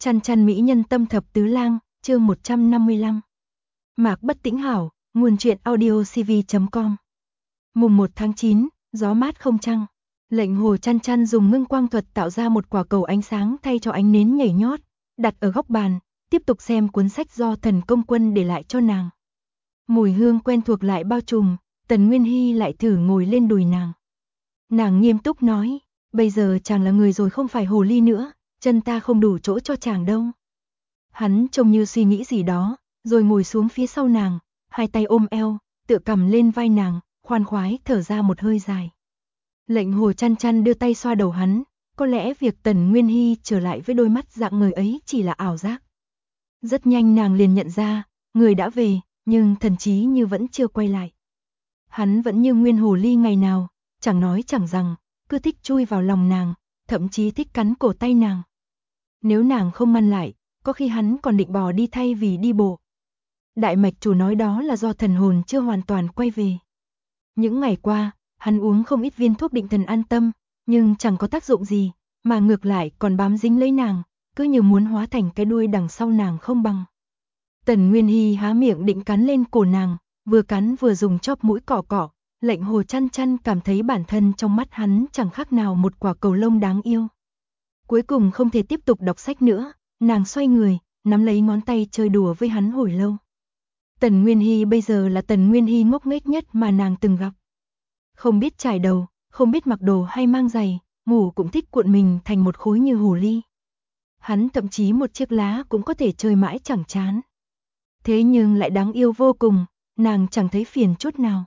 Chăn chăn mỹ nhân tâm thập tứ lang, chương 155. Mạc Bất Tĩnh Hảo, nguồn truyện audio cv.com. Mùng 1 tháng 9, gió mát không trăng. Lệnh Hồ Chăn Chăn dùng ngưng quang thuật tạo ra một quả cầu ánh sáng thay cho ánh nến nhảy nhót, đặt ở góc bàn, tiếp tục xem cuốn sách do Thần Công Quân để lại cho nàng. Mùi hương quen thuộc lại bao trùm, Tần Nguyên Hy lại thử ngồi lên đùi nàng. Nàng nghiêm túc nói, bây giờ chàng là người rồi không phải hồ ly nữa, chân ta không đủ chỗ cho chàng đâu. Hắn trông như suy nghĩ gì đó, rồi ngồi xuống phía sau nàng, hai tay ôm eo, tựa cằm lên vai nàng, khoan khoái thở ra một hơi dài. Lệnh Hồ Chăn Chăn đưa tay xoa đầu hắn, có lẽ việc Tần Nguyên Hy trở lại với đôi mắt dạng người ấy chỉ là ảo giác. Rất nhanh nàng liền nhận ra, người đã về, nhưng thần trí như vẫn chưa quay lại. Hắn vẫn như nguyên hồ ly ngày nào, chẳng nói chẳng rằng, cứ thích chui vào lòng nàng, thậm chí thích cắn cổ tay nàng. Nếu nàng không ngăn lại, có khi hắn còn định bò đi thay vì đi bộ. Đại mạch chủ nói đó là do thần hồn chưa hoàn toàn quay về. Những ngày qua, hắn uống không ít viên thuốc định thần an tâm, nhưng chẳng có tác dụng gì, mà ngược lại còn bám dính lấy nàng, cứ như muốn hóa thành cái đuôi đằng sau nàng không bằng. Tần Nguyên Hy há miệng định cắn lên cổ nàng, vừa cắn vừa dùng chóp mũi cọ cọ. Lệnh Hồ Chăn Chăn cảm thấy bản thân trong mắt hắn chẳng khác nào một quả cầu lông đáng yêu. Cuối cùng không thể tiếp tục đọc sách nữa, nàng xoay người, nắm lấy ngón tay chơi đùa với hắn hồi lâu. Tần Nguyên Hy bây giờ là Tần Nguyên Hy ngốc nghếch nhất mà nàng từng gặp. Không biết chải đầu, không biết mặc đồ hay mang giày, ngủ cũng thích cuộn mình thành một khối như hồ ly. Hắn thậm chí một chiếc lá cũng có thể chơi mãi chẳng chán. Thế nhưng lại đáng yêu vô cùng, nàng chẳng thấy phiền chút nào.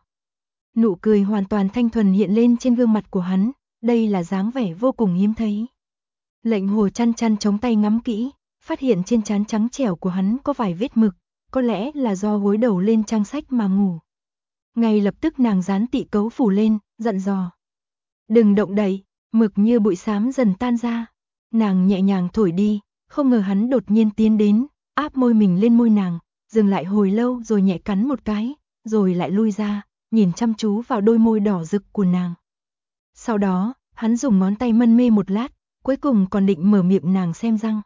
Nụ cười hoàn toàn thanh thuần hiện lên trên gương mặt của hắn, đây là dáng vẻ vô cùng hiếm thấy. Lệnh Hồ Chăn Chăn chống tay ngắm kỹ, phát hiện trên trán trắng trẻo của hắn có vài vết mực, có lẽ là do gối đầu lên trang sách mà ngủ. Ngay lập tức nàng dán tị cấu phủ lên, dặn dò. Đừng động đậy, mực như bụi xám dần tan ra. Nàng nhẹ nhàng thổi đi, không ngờ hắn đột nhiên tiến đến, áp môi mình lên môi nàng, dừng lại hồi lâu rồi nhẹ cắn một cái, rồi lại lui ra, nhìn chăm chú vào đôi môi đỏ rực của nàng. Sau đó, hắn dùng ngón tay mân mê một lát, cuối cùng còn định mở miệng nàng xem răng.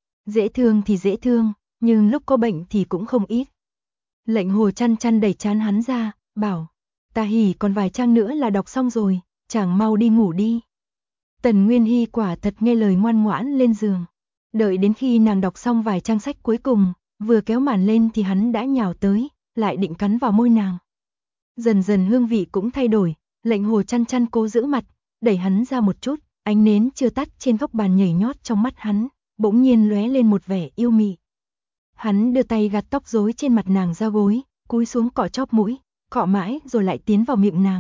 Dễ thương thì dễ thương, nhưng lúc có bệnh thì cũng không ít. Lệnh Hồ Chăn Chăn đẩy trán hắn ra, bảo, ta hỉ còn vài trang nữa là đọc xong rồi, chàng mau đi ngủ đi. Tần Nguyên Hy quả thật nghe lời ngoan ngoãn lên giường. Đợi đến khi nàng đọc xong vài trang sách cuối cùng, vừa kéo màn lên thì hắn đã nhào tới, lại định cắn vào môi nàng. Dần dần hương vị cũng thay đổi, Lệnh Hồ Chăn Chăn cố giữ mặt, đẩy hắn ra một chút, ánh nến chưa tắt trên góc bàn nhảy nhót trong mắt hắn, bỗng nhiên lóe lên một vẻ yêu mị. Hắn đưa tay gạt tóc rối trên mặt nàng ra gối, cúi xuống cọ chóp mũi, cọ mãi rồi lại tiến vào miệng nàng.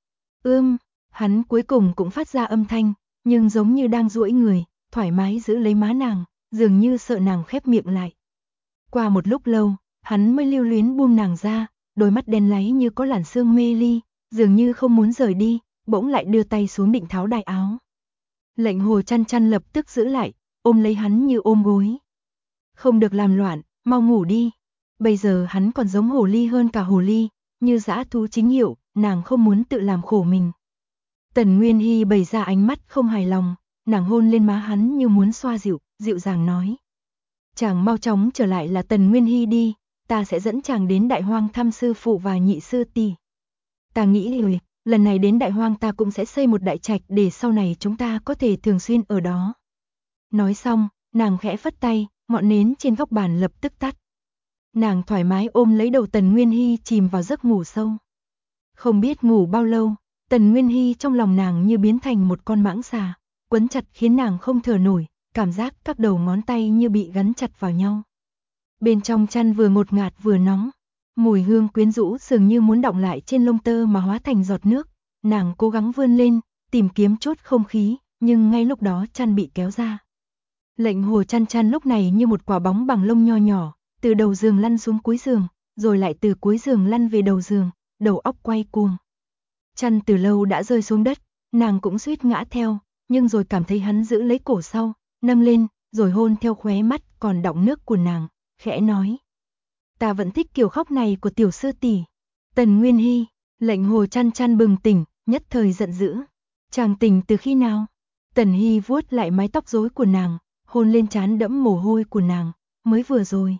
Hắn cuối cùng cũng phát ra âm thanh, nhưng giống như đang duỗi người, thoải mái giữ lấy má nàng, dường như sợ nàng khép miệng lại. Qua một lúc lâu, hắn mới lưu luyến buông nàng ra, đôi mắt đen láy như có làn sương mê ly, dường như không muốn rời đi, bỗng lại đưa tay xuống định tháo đai áo. Lệnh Hồ Chăn Chăn lập tức giữ lại, ôm lấy hắn như ôm gối. Không được làm loạn, mau ngủ đi. Bây giờ hắn còn giống hồ ly hơn cả hồ ly, như dã thú chính hiệu, nàng không muốn tự làm khổ mình. Tần Nguyên Hy bày ra ánh mắt không hài lòng, nàng hôn lên má hắn như muốn xoa dịu, dịu dàng nói. Chàng mau chóng trở lại là Tần Nguyên Hy đi, ta sẽ dẫn chàng đến Đại Hoang thăm sư phụ và nhị sư tỷ. Ta nghĩ rồi, lần này đến Đại Hoang ta cũng sẽ xây một đại trạch để sau này chúng ta có thể thường xuyên ở đó. Nói xong, nàng khẽ phất tay, ngọn nến trên góc bàn lập tức tắt. Nàng thoải mái ôm lấy đầu Tần Nguyên Hy chìm vào giấc ngủ sâu. Không biết ngủ bao lâu, Tần Nguyên Hy trong lòng nàng như biến thành một con mãng xà, quấn chặt khiến nàng không thở nổi, cảm giác các đầu ngón tay như bị gắn chặt vào nhau. Bên trong chăn vừa ngột ngạt vừa nóng, mùi hương quyến rũ dường như muốn đọng lại trên lông tơ mà hóa thành giọt nước, nàng cố gắng vươn lên, tìm kiếm chốt không khí, nhưng ngay lúc đó chăn bị kéo ra. Lệnh Hồ Chăn Chăn lúc này như một quả bóng bằng lông nho nhỏ, từ đầu giường lăn xuống cuối giường, rồi lại từ cuối giường lăn về đầu giường, đầu óc quay cuồng. Chăn từ lâu đã rơi xuống đất, nàng cũng suýt ngã theo, nhưng rồi cảm thấy hắn giữ lấy cổ sau, nâng lên, rồi hôn theo khóe mắt còn đọng nước của nàng, khẽ nói. Ta vẫn thích kiểu khóc này của tiểu sư tỷ. Tần Nguyên Hy, Lệnh Hồ Chăn Chăn bừng tỉnh, nhất thời giận dữ. Chàng tỉnh từ khi nào? Tần Hy vuốt lại mái tóc rối của nàng, hôn lên trán đẫm mồ hôi của nàng, mới vừa rồi.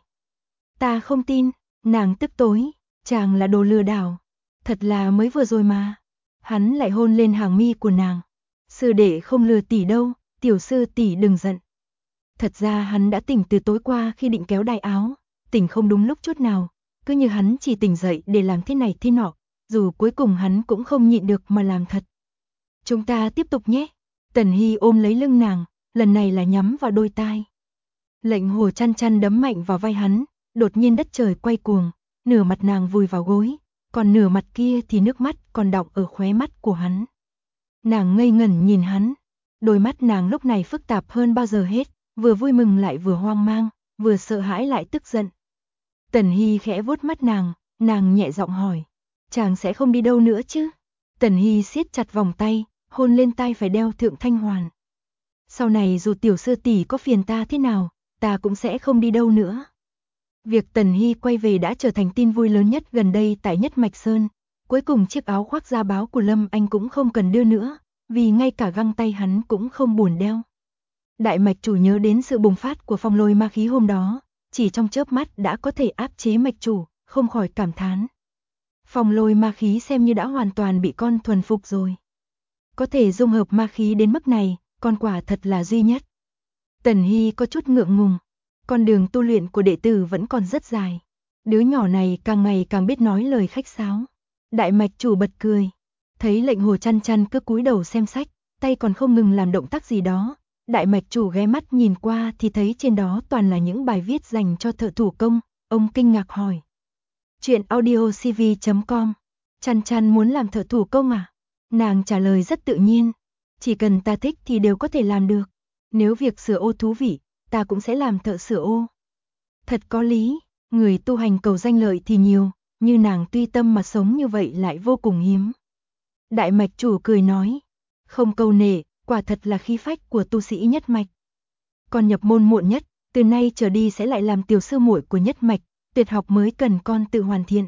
Ta không tin, nàng tức tối, chàng là đồ lừa đảo, thật là mới vừa rồi mà. Hắn lại hôn lên hàng mi của nàng. Sư đệ không lừa tỷ đâu, tiểu sư tỷ đừng giận. Thật ra hắn đã tỉnh từ tối qua khi định kéo đai áo, tỉnh không đúng lúc chút nào, cứ như hắn chỉ tỉnh dậy để làm thế này thế nọ, dù cuối cùng hắn cũng không nhịn được mà làm thật. Chúng ta tiếp tục nhé. Tần Hy ôm lấy lưng nàng, lần này là nhắm vào đôi tai. Lệnh Hồ chăn chăn đấm mạnh vào vai hắn, đột nhiên đất trời quay cuồng, nửa mặt nàng vùi vào gối, còn nửa mặt kia thì nước mắt còn đọng ở khóe mắt của hắn. Nàng ngây ngẩn nhìn hắn, đôi mắt nàng lúc này phức tạp hơn bao giờ hết, vừa vui mừng lại vừa hoang mang, vừa sợ hãi lại tức giận. Tần Hy khẽ vuốt mắt nàng nhẹ giọng hỏi, chàng sẽ không đi đâu nữa chứ? Tần Hy siết chặt vòng tay, hôn lên tai phải đeo Thượng Thanh Hoàn. Sau này dù tiểu sư tỷ có phiền ta thế nào, ta cũng sẽ không đi đâu nữa. Việc Tần Hy quay về đã trở thành tin vui lớn nhất gần đây tại Nhất Mạch Sơn. Cuối cùng chiếc áo khoác da báo của Lâm Anh cũng không cần đưa nữa, vì ngay cả găng tay hắn cũng không buồn đeo. Đại mạch chủ nhớ đến sự bùng phát của phong lôi ma khí hôm đó, chỉ trong chớp mắt đã có thể áp chế mạch chủ, không khỏi cảm thán. Phong lôi ma khí xem như đã hoàn toàn bị con thuần phục rồi. Có thể dung hợp ma khí đến mức này, con quả thật là duy nhất. Tần Hy có chút ngượng ngùng, con đường tu luyện của đệ tử vẫn còn rất dài. Đứa nhỏ này càng ngày càng biết nói lời khách sáo. Đại mạch chủ bật cười, thấy lệnh Hồ chăn chăn cứ cúi đầu xem sách, tay còn không ngừng làm động tác gì đó. Đại mạch chủ ghé mắt nhìn qua thì thấy trên đó toàn là những bài viết dành cho thợ thủ công, ông kinh ngạc hỏi. Chuyện audiocv.com, chăn chăn muốn làm thợ thủ công à? Nàng trả lời rất tự nhiên, chỉ cần ta thích thì đều có thể làm được. Nếu việc sửa ô thú vị, ta cũng sẽ làm thợ sửa ô. Thật có lý, người tu hành cầu danh lợi thì nhiều, như nàng tuy tâm mà sống như vậy lại vô cùng hiếm. Đại mạch chủ cười nói, không câu nệ, quả thật là khí phách của tu sĩ Nhất Mạch. Con nhập môn muộn nhất, từ nay trở đi sẽ lại làm tiểu sư muội của Nhất Mạch, tuyệt học mới cần con tự hoàn thiện.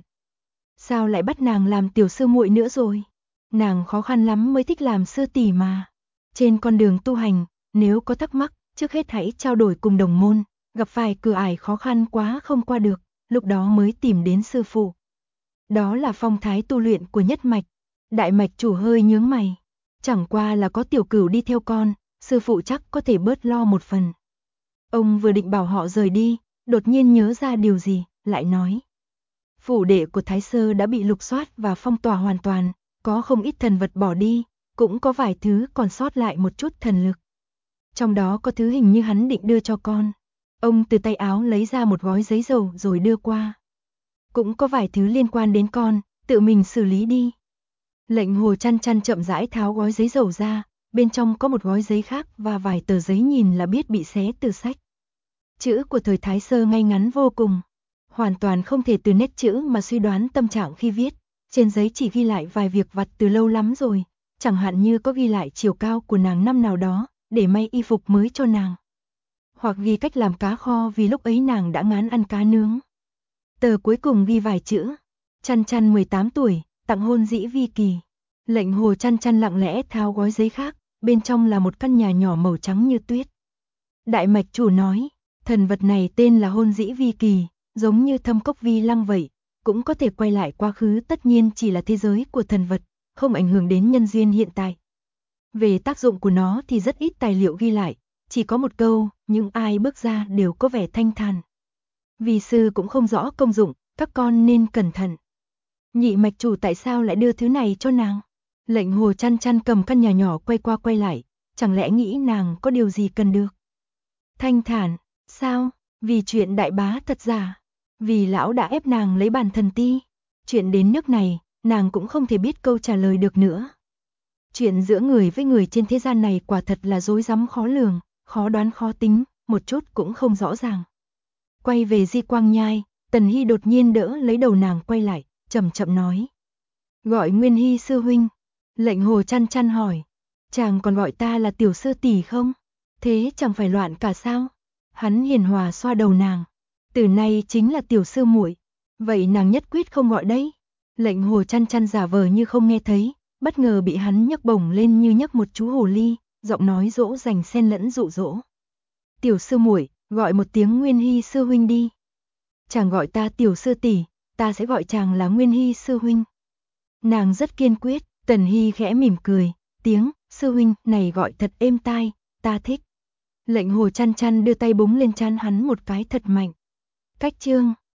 Sao lại bắt nàng làm tiểu sư muội nữa rồi? Nàng khó khăn lắm mới thích làm sư tỷ mà. Trên con đường tu hành, nếu có thắc mắc, trước hết hãy trao đổi cùng đồng môn, gặp phải cửa ải khó khăn quá không qua được, lúc đó mới tìm đến sư phụ. Đó là phong thái tu luyện của Nhất Mạch. Đại mạch chủ hơi nhướng mày. Chẳng qua là có tiểu cửu đi theo con, sư phụ chắc có thể bớt lo một phần. Ông vừa định bảo họ rời đi, đột nhiên nhớ ra điều gì, lại nói. Phủ đệ của Thái Sơ đã bị lục soát và phong tỏa hoàn toàn, có không ít thần vật bỏ đi, cũng có vài thứ còn sót lại một chút thần lực. Trong đó có thứ hình như hắn định đưa cho con. Ông từ tay áo lấy ra một gói giấy dầu rồi đưa qua. Cũng có vài thứ liên quan đến con, tự mình xử lý đi. Lệnh Hồ chăn chăn chậm rãi tháo gói giấy dầu ra, bên trong có một gói giấy khác và vài tờ giấy nhìn là biết bị xé từ sách. Chữ của thời Thái Sơ ngay ngắn vô cùng, hoàn toàn không thể từ nét chữ mà suy đoán tâm trạng khi viết. Trên giấy chỉ ghi lại vài việc vặt từ lâu lắm rồi, chẳng hạn như có ghi lại chiều cao của nàng năm nào đó, để may y phục mới cho nàng. Hoặc ghi cách làm cá kho vì lúc ấy nàng đã ngán ăn cá nướng. Tờ cuối cùng ghi vài chữ, chăn chăn 18 tuổi, tặng hôn dĩ vi kỳ. Lệnh Hồ chăn chăn lặng lẽ tháo gói giấy khác, bên trong là một căn nhà nhỏ màu trắng như tuyết. Đại mạch chủ nói, thần vật này tên là hôn dĩ vi kỳ, giống như thâm cốc vi lăng vậy, cũng có thể quay lại quá khứ, tất nhiên chỉ là thế giới của thần vật, không ảnh hưởng đến nhân duyên hiện tại. Về tác dụng của nó thì rất ít tài liệu ghi lại, chỉ có một câu, những ai bước ra đều có vẻ thanh thản. Vi sư cũng không rõ công dụng, các con nên cẩn thận. Nhị mạch chủ tại sao lại đưa thứ này cho nàng? Lệnh Hồ chăn chăn cầm căn nhà nhỏ quay qua quay lại, chẳng lẽ nghĩ nàng có điều gì cần được? Thanh thản, sao? Vì chuyện đại bá thật giả? Vì lão đã ép nàng lấy bản thần ti? Chuyện đến nước này, nàng cũng không thể biết câu trả lời được nữa. Chuyện giữa người với người trên thế gian này quả thật là rối rắm khó lường, khó đoán khó tính, một chút cũng không rõ ràng. Quay về Di Quang Nhai, Tần Hy đột nhiên đỡ lấy đầu nàng quay lại, chậm chậm nói. Gọi Nguyên Hy sư huynh. Lệnh Hồ chăn chăn hỏi. Chàng còn gọi ta là tiểu sư tỷ không? Thế chẳng phải loạn cả sao? Hắn hiền hòa xoa đầu nàng. Từ nay chính là tiểu sư muội. Vậy nàng nhất quyết không gọi đấy. Lệnh Hồ chăn chăn giả vờ như không nghe thấy, bất ngờ bị hắn nhấc bổng lên như nhấc một chú hồ ly, giọng nói dỗ dành xen lẫn dụ dỗ. Tiểu sư muội, gọi một tiếng Nguyên Hy sư huynh đi. Chàng gọi ta tiểu sư tỷ, ta sẽ gọi chàng là Nguyên Hy sư huynh. Nàng rất kiên quyết. Tần Hy khẽ mỉm cười, tiếng sư huynh này gọi thật êm tai, ta thích. Lệnh Hồ Chăn Chăn đưa tay búng lên trán hắn một cái thật mạnh. Cách chương